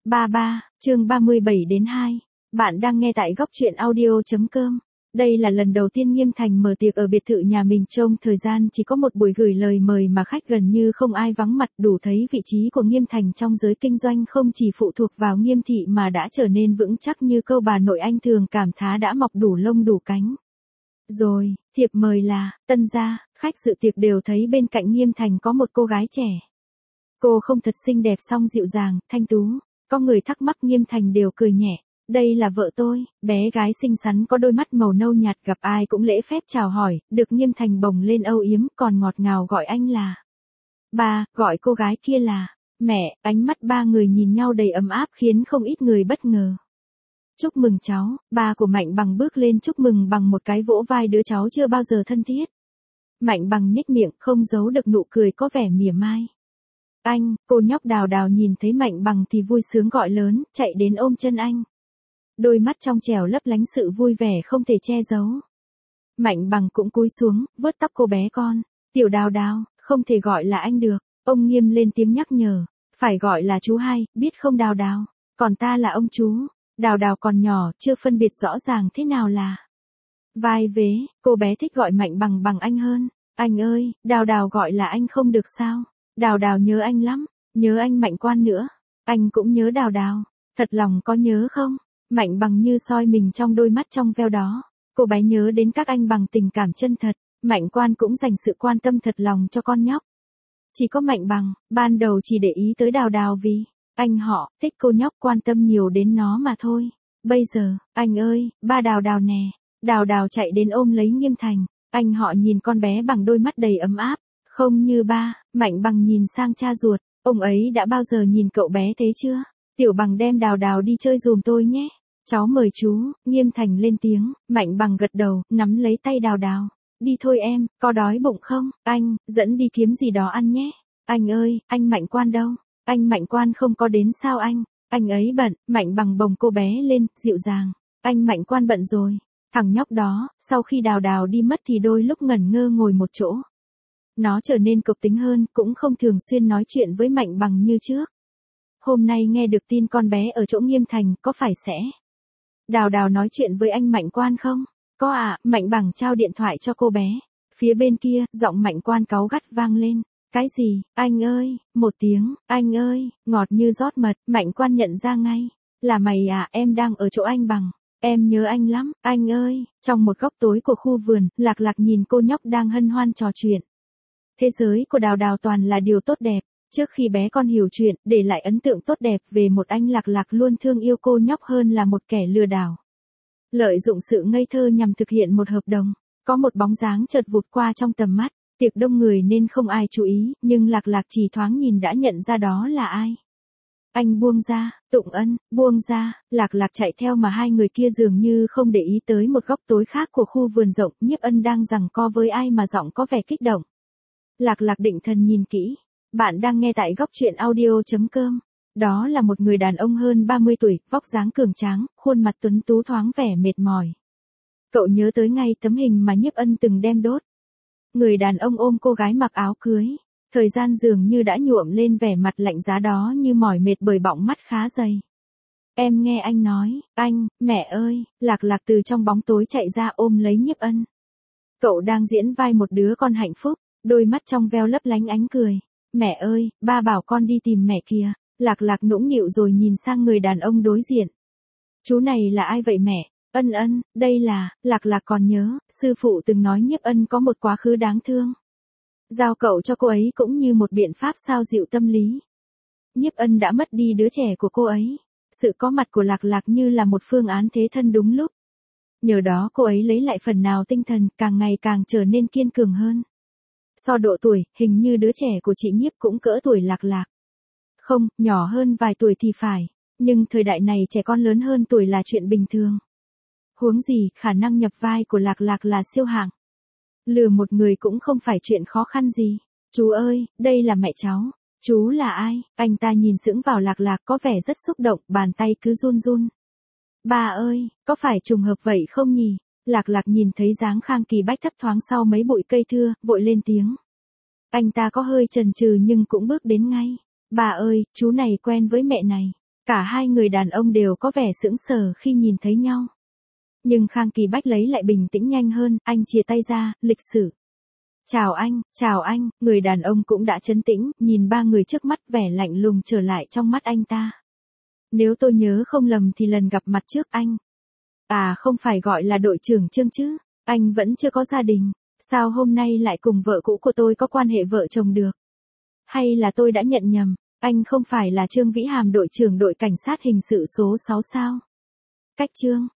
33, chương 37 đến 2. Bạn đang nghe tại góc truyện audio.com. Đây là lần đầu tiên Nghiêm Thành mở tiệc ở biệt thự nhà mình, trong thời gian chỉ có một buổi gửi lời mời mà khách gần như không ai vắng mặt, đủ thấy vị trí của Nghiêm Thành trong giới kinh doanh không chỉ phụ thuộc vào Nghiêm thị mà đã trở nên vững chắc như câu bà nội anh thường cảm thán đã mọc đủ lông đủ cánh. Rồi, thiệp mời là, tân gia, khách dự tiệc đều thấy bên cạnh Nghiêm Thành có một cô gái trẻ. Cô không thật xinh đẹp song dịu dàng, thanh tú. Có người thắc mắc Nghiêm Thành đều cười nhẹ. Đây là vợ tôi, bé gái xinh xắn có đôi mắt màu nâu nhạt, gặp ai cũng lễ phép chào hỏi, được Nghiêm Thành bồng lên âu yếm, còn ngọt ngào gọi anh là ba, gọi cô gái kia là mẹ. Ánh mắt ba người nhìn nhau đầy ấm áp khiến không ít người bất ngờ. Chúc mừng cháu. Ba của Mạnh Bằng bước lên chúc mừng bằng một cái vỗ vai đứa cháu chưa bao giờ thân thiết. Mạnh Bằng nhếch miệng không giấu được nụ cười có vẻ mỉa mai. Anh, cô nhóc Đào Đào nhìn thấy Mạnh Bằng thì vui sướng gọi lớn, chạy đến ôm chân anh. Đôi mắt trong trẻo lấp lánh sự vui vẻ không thể che giấu. Mạnh Bằng cũng cúi xuống, vớt tóc cô bé con. Tiểu Đào Đào, không thể gọi là anh được. Ông Nghiêm lên tiếng nhắc nhở. Phải gọi là chú hai, biết không Đào Đào? Còn ta là ông chú. Đào Đào còn nhỏ, chưa phân biệt rõ ràng thế nào là vai vế. Cô bé thích gọi Mạnh Bằng bằng anh hơn. Anh ơi, Đào Đào gọi là anh không được sao? Đào Đào nhớ anh lắm, nhớ anh Mạnh Quan nữa. Anh cũng nhớ Đào Đào. Thật lòng có nhớ không? Mạnh Bằng như soi mình trong đôi mắt trong veo đó. Cô bé nhớ đến các anh bằng tình cảm chân thật. Mạnh Quan cũng dành sự quan tâm thật lòng cho con nhóc. Chỉ có Mạnh Bằng, ban đầu chỉ để ý tới Đào Đào vì anh họ thích cô nhóc, quan tâm nhiều đến nó mà thôi. Bây giờ, anh ơi, ba Đào Đào nè. Đào Đào chạy đến ôm lấy Nghiêm Thành. Anh họ nhìn con bé bằng đôi mắt đầy ấm áp. Không như ba. Mạnh Bằng nhìn sang cha ruột. Ông ấy đã bao giờ nhìn cậu bé thế chưa? Tiểu Bằng đem Đào Đào đi chơi giùm tôi nhé. Cháu mời chú. Nghiêm Thành lên tiếng. Mạnh Bằng gật đầu, nắm lấy tay Đào Đào. Đi thôi em, có đói bụng không? Anh, dẫn đi kiếm gì đó ăn nhé. Anh ơi, anh Mạnh Quan đâu? Anh Mạnh Quan không có đến sao anh? Anh ấy bận. Mạnh Bằng bồng cô bé lên, dịu dàng. Anh Mạnh Quan bận rồi. Thằng nhóc đó, sau khi Đào Đào đi mất thì đôi lúc ngẩn ngơ ngồi một chỗ. Nó trở nên cộc tính hơn, cũng không thường xuyên nói chuyện với Mạnh Bằng như trước. Hôm nay nghe được tin con bé ở chỗ Nghiêm Thành, có phải sẽ Đào Đào nói chuyện với anh Mạnh Quan không? Có ạ. Mạnh Bằng trao điện thoại cho cô bé. Phía bên kia, giọng Mạnh Quan cáu gắt vang lên. Cái gì? Anh ơi, một tiếng, anh ơi, ngọt như rót mật. Mạnh Quan nhận ra ngay. Là mày à, em đang ở chỗ anh Bằng. Em nhớ anh lắm, anh ơi. Trong một góc tối của khu vườn, Lạc Lạc nhìn cô nhóc đang hân hoan trò chuyện. Thế giới của Đào Đào toàn là điều tốt đẹp. Trước khi bé con hiểu chuyện, để lại ấn tượng tốt đẹp về một anh Lạc Lạc luôn thương yêu cô nhóc hơn là một kẻ lừa đảo. Lợi dụng sự ngây thơ nhằm thực hiện một hợp đồng. Có một bóng dáng chợt vụt qua trong tầm mắt. Tiệc đông người nên không ai chú ý, nhưng Lạc Lạc chỉ thoáng nhìn đã nhận ra đó là ai. Anh buông ra, Tụng Ân, buông ra. Lạc Lạc chạy theo mà hai người kia dường như không để ý tới một góc tối khác của khu vườn rộng. Nhiếp Ân đang giằng co với ai mà giọng có vẻ kích động. Lạc Lạc định thần nhìn kỹ. Bạn đang nghe tại góc truyện audio.com. Đó là một người đàn ông hơn 30 tuổi, vóc dáng cường tráng, khuôn mặt tuấn tú thoáng vẻ mệt mỏi. Cậu nhớ tới ngay tấm hình mà Nhiếp Ân từng đem đốt. Người đàn ông ôm cô gái mặc áo cưới. Thời gian dường như đã nhuộm lên vẻ mặt lạnh giá đó như mỏi mệt bởi bọng mắt khá dày. Em nghe anh nói, anh, mẹ ơi. Lạc Lạc từ trong bóng tối chạy ra ôm lấy Nhiếp Ân. Cậu đang diễn vai một đứa con hạnh phúc. Đôi mắt trong veo lấp lánh ánh cười. Mẹ ơi, ba bảo con đi tìm mẹ kìa. Lạc Lạc nũng nịu rồi nhìn sang người đàn ông đối diện. Chú này là ai vậy mẹ? Ân Ân, đây là, Lạc Lạc còn nhớ, sư phụ từng nói Nhiếp Ân có một quá khứ đáng thương. Giao cậu cho cô ấy cũng như một biện pháp xoa dịu tâm lý. Nhiếp Ân đã mất đi đứa trẻ của cô ấy. Sự có mặt của Lạc Lạc như là một phương án thế thân đúng lúc. Nhờ đó cô ấy lấy lại phần nào tinh thần, càng ngày càng trở nên kiên cường hơn. So độ tuổi, hình như đứa trẻ của chị Nhiếp cũng cỡ tuổi Lạc Lạc. Không, nhỏ hơn vài tuổi thì phải. Nhưng thời đại này trẻ con lớn hơn tuổi là chuyện bình thường. Huống gì, khả năng nhập vai của Lạc Lạc là siêu hạng. Lừa một người cũng không phải chuyện khó khăn gì. Chú ơi, đây là mẹ cháu. Chú là ai? Anh ta nhìn sững vào Lạc Lạc có vẻ rất xúc động, bàn tay cứ run run. Ba ơi, có phải trùng hợp vậy không nhỉ? Lạc Lạc nhìn thấy dáng Khang Kỳ Bách thấp thoáng sau mấy bụi cây thưa, vội lên tiếng. Anh ta có hơi chần chừ nhưng cũng bước đến ngay. Bà ơi, chú này quen với mẹ này. Cả hai người đàn ông đều có vẻ sững sờ khi nhìn thấy nhau. Nhưng Khang Kỳ Bách lấy lại bình tĩnh nhanh hơn, anh chìa tay ra, lịch sự. Chào anh, người đàn ông cũng đã trấn tĩnh, nhìn ba người trước mắt vẻ lạnh lùng trở lại trong mắt anh ta. Nếu tôi nhớ không lầm thì lần gặp mặt trước anh. À không phải gọi là đội trưởng Trương chứ, anh vẫn chưa có gia đình, sao hôm nay lại cùng vợ cũ của tôi có quan hệ vợ chồng được? Hay là tôi đã nhận nhầm, anh không phải là Trương Vĩ Hàm đội trưởng đội cảnh sát hình sự số 6 sao? Cách Trương.